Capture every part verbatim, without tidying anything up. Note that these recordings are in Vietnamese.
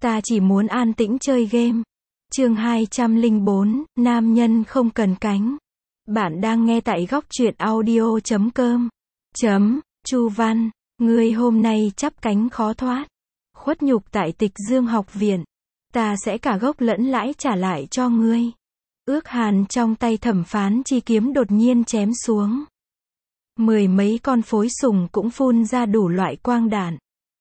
Ta chỉ muốn an tĩnh chơi game. Chương hai trăm lẻ bốn, nam nhân không cần cánh. Bạn đang nghe tại góc truyện audio chấm com. Chấm, Chu Văn, ngươi hôm nay chắp cánh khó thoát. Khuất nhục tại Tịch Dương học viện. Ta sẽ cả gốc lẫn lãi trả lại cho ngươi. Ước hàn trong tay thẩm phán chi kiếm đột nhiên chém xuống. Mười mấy con phối sùng cũng phun ra đủ loại quang đạn.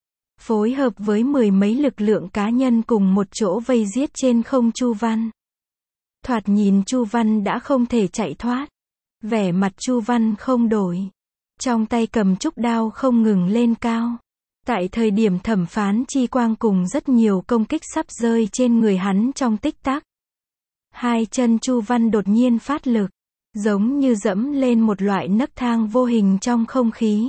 Phối hợp với mười mấy lực lượng cá nhân cùng một chỗ vây giết trên không Chu Văn. Thoạt nhìn Chu Văn đã không thể chạy thoát. Vẻ mặt Chu Văn không đổi. Trong tay cầm trúc đao không ngừng lên cao. Tại thời điểm thẩm phán chi quang cùng rất nhiều công kích sắp rơi trên người hắn trong tích tắc. Hai chân Chu Văn đột nhiên phát lực. Giống như dẫm lên một loại nấc thang vô hình trong không khí.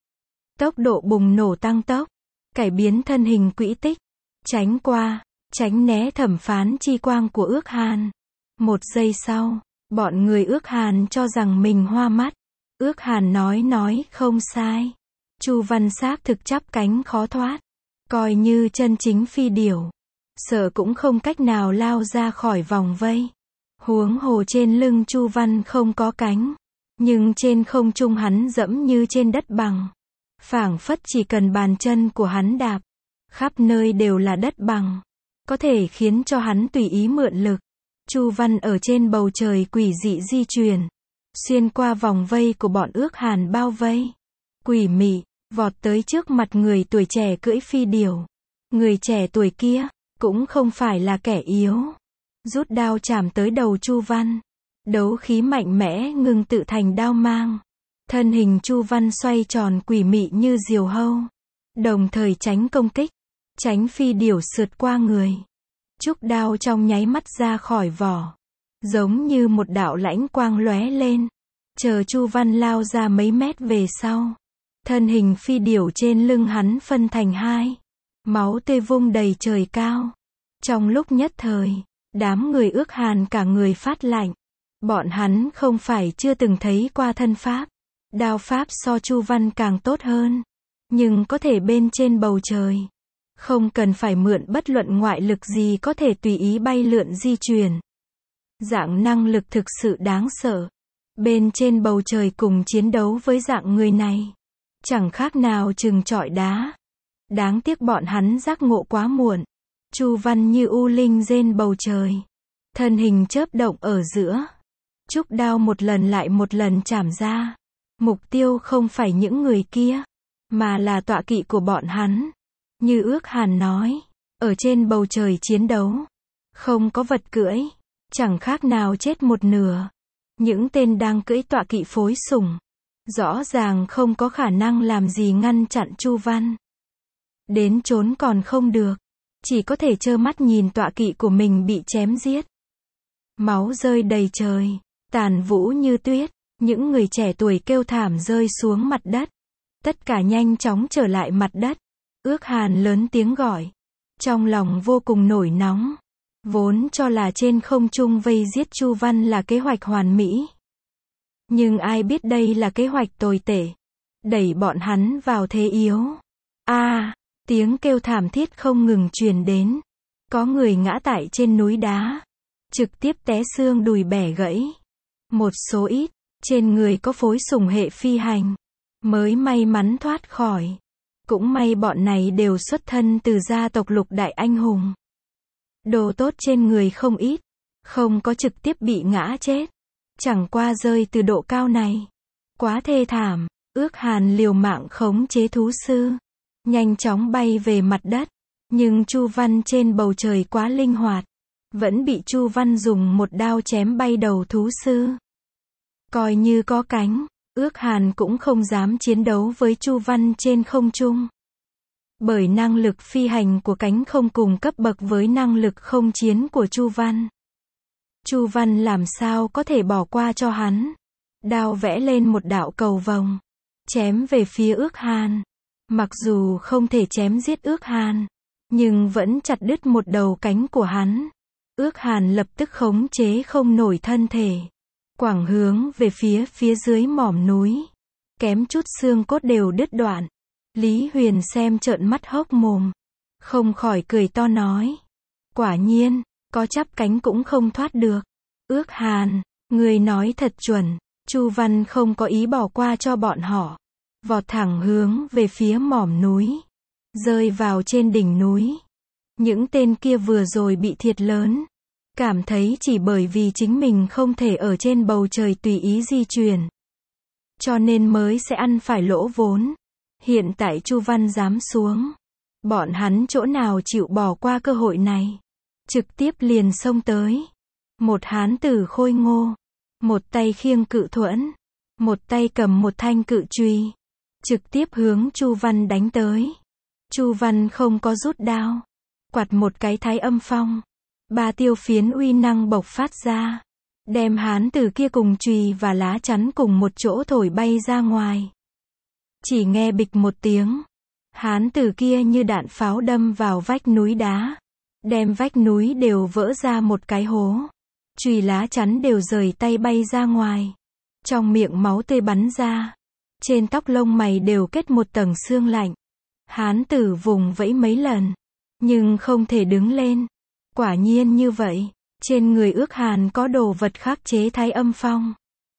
Tốc độ bùng nổ tăng tốc. Cải biến thân hình quỹ tích. Tránh qua, tránh né thẩm phán chi quang của ước hàn. Một giây sau, bọn người ước hàn cho rằng mình hoa mắt. Ước hàn nói nói không sai. Chu Văn xác thực chắp cánh khó thoát. Coi như chân chính phi điểu. Sợ cũng không cách nào lao ra khỏi vòng vây. Huống hồ trên lưng Chu Văn không có cánh. Nhưng trên không trung hắn dẫm như trên đất bằng. Phảng phất chỉ cần bàn chân của hắn đạp. Khắp nơi đều là đất bằng. Có thể khiến cho hắn tùy ý mượn lực. Chu Văn ở trên bầu trời quỷ dị di chuyển. Xuyên qua vòng vây của bọn ước hàn bao vây. Quỷ mị, vọt tới trước mặt người tuổi trẻ cưỡi phi điểu. Người trẻ tuổi kia, cũng không phải là kẻ yếu. Rút đao chạm tới đầu Chu Văn. Đấu khí mạnh mẽ ngưng tự thành đao mang. Thân hình Chu Văn xoay tròn quỷ mị như diều hâu. Đồng thời tránh công kích. Tránh phi điểu sượt qua người. Trúc đao trong nháy mắt ra khỏi vỏ. Giống như một đạo lãnh quang lóe lên. Chờ Chu Văn lao ra mấy mét về sau. Thân hình phi điểu trên lưng hắn phân thành hai. Máu tươi vung đầy trời cao. Trong lúc nhất thời, đám người ước hàn cả người phát lạnh. Bọn hắn không phải chưa từng thấy qua thân pháp. Đao pháp so Chu Văn càng tốt hơn. Nhưng có thể bên trên bầu trời. Không cần phải mượn bất luận ngoại lực gì có thể tùy ý bay lượn di chuyển. Dạng năng lực thực sự đáng sợ. Bên trên bầu trời cùng chiến đấu với dạng người này. Chẳng khác nào chừng chọi đá. Đáng tiếc bọn hắn giác ngộ quá muộn. Chu Văn như u linh rên bầu trời. Thân hình chớp động ở giữa. Trúc đao một lần lại một lần chảm ra. Mục tiêu không phải những người kia, mà là tọa kỵ của bọn hắn. Như ước hàn nói, ở trên bầu trời chiến đấu, không có vật cưỡi, chẳng khác nào chết một nửa. Những tên đang cưỡi tọa kỵ phối sủng, rõ ràng không có khả năng làm gì ngăn chặn Chu Văn. Đến trốn còn không được, chỉ có thể trơ mắt nhìn tọa kỵ của mình bị chém giết. Máu rơi đầy trời, tàn vũ như tuyết. Những người trẻ tuổi kêu thảm rơi xuống mặt đất. Tất cả nhanh chóng trở lại mặt đất. Ước hàn lớn tiếng gọi. Trong lòng vô cùng nổi nóng. Vốn cho là trên không trung vây giết Chu Văn là kế hoạch hoàn mỹ. Nhưng ai biết đây là kế hoạch tồi tệ. Đẩy bọn hắn vào thế yếu. A, à, tiếng kêu thảm thiết không ngừng truyền đến. Có người ngã tại trên núi đá. Trực tiếp té xương đùi bẻ gãy. Một số ít. Trên người có phối sủng hệ phi hành. Mới may mắn thoát khỏi. Cũng may bọn này đều xuất thân từ gia tộc lục đại anh hùng. Đồ tốt trên người không ít. Không có trực tiếp bị ngã chết. Chẳng qua rơi từ độ cao này. Quá thê thảm. Ước hàn liều mạng khống chế thú sư. Nhanh chóng bay về mặt đất. Nhưng Chu Văn trên bầu trời quá linh hoạt. Vẫn bị Chu Văn dùng một đao chém bay đầu thú sư. Coi như có cánh, ước hàn cũng không dám chiến đấu với Chu Văn trên không trung. Bởi năng lực phi hành của cánh không cùng cấp bậc với năng lực không chiến của Chu Văn. Chu Văn làm sao có thể bỏ qua cho hắn. Đao vẽ lên một đạo cầu vồng. Chém về phía ước hàn. Mặc dù không thể chém giết ước hàn. Nhưng vẫn chặt đứt một đầu cánh của hắn. Ước hàn lập tức khống chế không nổi thân thể. Quảng hướng về phía phía dưới mỏm núi. Kém chút xương cốt đều đứt đoạn. Lý Huyền xem trợn mắt hốc mồm. không khỏi cười to nói. Quả nhiên, có chắp cánh cũng không thoát được. Ước Hàn, người nói thật chuẩn. Chu Văn không có ý bỏ qua cho bọn họ. Vọt thẳng hướng về phía mỏm núi. Rơi vào trên đỉnh núi. Những tên kia vừa rồi bị thiệt lớn. Cảm thấy chỉ bởi vì chính mình không thể ở trên bầu trời tùy ý di chuyển. Cho nên mới sẽ ăn phải lỗ vốn. Hiện tại Chu Văn dám xuống. Bọn hắn chỗ nào chịu bỏ qua cơ hội này. Trực tiếp liền xông tới. Một hán tử khôi ngô. Một tay khiêng cự thuẫn. Một tay cầm một thanh cự chùy. Trực tiếp hướng Chu Văn đánh tới. Chu Văn không có rút đao. Quạt một cái thái âm phong. Ba tiêu phiến uy năng bộc phát ra. Đem hán tử kia cùng chùy và lá chắn cùng một chỗ thổi bay ra ngoài. Chỉ nghe bịch một tiếng. Hán tử kia như đạn pháo đâm vào vách núi đá. Đem vách núi đều vỡ ra một cái hố. Chùy lá chắn đều rời tay bay ra ngoài. Trong miệng máu tươi bắn ra. Trên tóc lông mày đều kết một tầng xương lạnh. Hán tử vùng vẫy mấy lần. Nhưng không thể đứng lên. Quả nhiên như vậy. Trên người Ước Hàn có đồ vật khắc chế thái âm phong.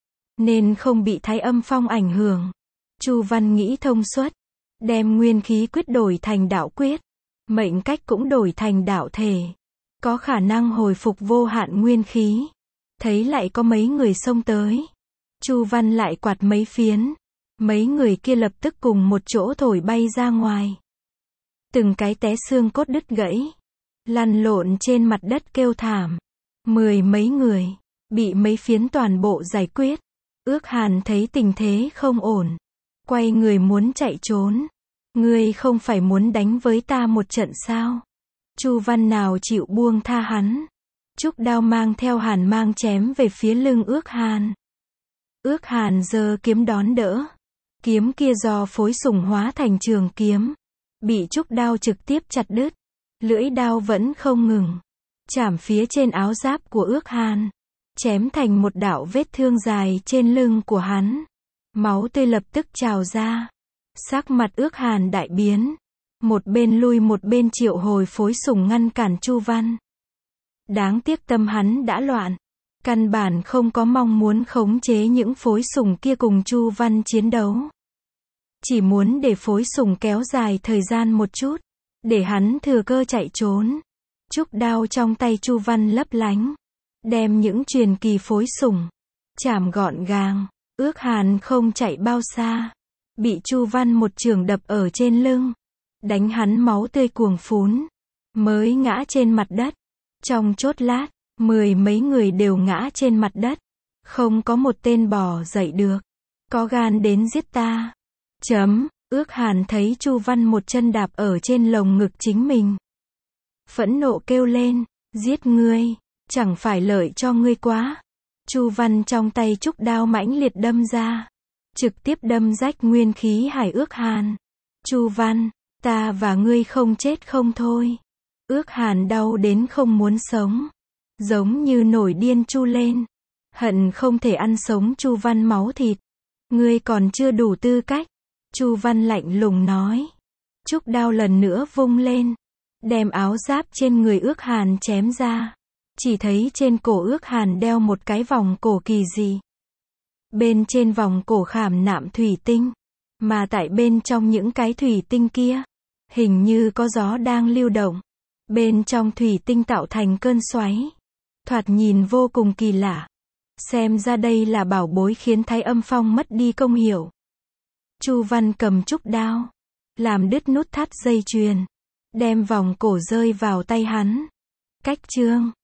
Nên không bị thái âm phong ảnh hưởng. Chu Văn nghĩ thông suốt. Đem nguyên khí quyết đổi thành đạo quyết. Mệnh cách cũng đổi thành đạo thể. Có khả năng hồi phục vô hạn nguyên khí. Thấy lại có mấy người xông tới. Chu Văn lại quạt mấy phiến. Mấy người kia lập tức cùng một chỗ thổi bay ra ngoài. Từng cái té xương cốt đứt gãy. Lăn lộn trên mặt đất kêu thảm. Mười mấy người. Bị mấy phiến toàn bộ giải quyết. Ước Hàn thấy tình thế không ổn. Quay người muốn chạy trốn. Ngươi không phải muốn đánh với ta một trận sao? Chu Văn nào chịu buông tha hắn. Trúc đao mang theo hàn mang chém về phía lưng Ước Hàn. Ước Hàn giơ kiếm đón đỡ. Kiếm kia do phối sủng hóa thành trường kiếm. Bị trúc đao trực tiếp chặt đứt. Lưỡi đao vẫn không ngừng. Chảm phía trên áo giáp của Ước Hàn. Chém thành một đạo vết thương dài trên lưng của hắn. Máu tươi lập tức trào ra. Sắc mặt Ước Hàn đại biến. Một bên lui một bên triệu hồi phối sủng ngăn cản Chu Văn. Đáng tiếc tâm hắn đã loạn. Căn bản không có mong muốn khống chế những phối sủng kia cùng Chu Văn chiến đấu. Chỉ muốn để phối sủng kéo dài thời gian một chút. Để hắn thừa cơ chạy trốn. Trúc đao trong tay Chu Văn lấp lánh. Đem những truyền kỳ phối sủng. Chảm gọn gàng. Ước Hàn không chạy bao xa. Bị Chu Văn một chưởng đập ở trên lưng. Đánh hắn máu tươi cuồng phún. Mới ngã trên mặt đất. Trong chốt lát, mười mấy người đều ngã trên mặt đất. Không có một tên bò dậy được. Có gan đến giết ta. Chấm, Ước Hàn thấy Chu Văn một chân đạp ở trên lồng ngực chính mình. Phẫn nộ kêu lên, giết ngươi, chẳng phải lợi cho ngươi quá. Chu Văn trong tay trúc đao mãnh liệt đâm ra. Trực tiếp đâm rách nguyên khí hải Ước Hàn. Chu Văn, ta và ngươi không chết không thôi. Ước Hàn đau đến không muốn sống. Giống như nổi điên chu lên. Hận không thể ăn sống Chu Văn máu thịt. Ngươi còn chưa đủ tư cách. Chu Văn lạnh lùng nói. Trúc đao lần nữa vung lên. Đem áo giáp trên người Ước Hàn chém ra. Chỉ thấy trên cổ Ước Hàn đeo một cái vòng cổ kỳ dị. Bên trên vòng cổ khảm nạm thủy tinh. Mà tại bên trong những cái thủy tinh kia. Hình như có gió đang lưu động. Bên trong thủy tinh tạo thành cơn xoáy. Thoạt nhìn vô cùng kỳ lạ. Xem ra đây là bảo bối khiến thái âm phong mất đi công hiệu. Chu Văn cầm trúc đao. Làm đứt nút thắt dây chuyền. Đem vòng cổ rơi vào tay hắn. Cách chương.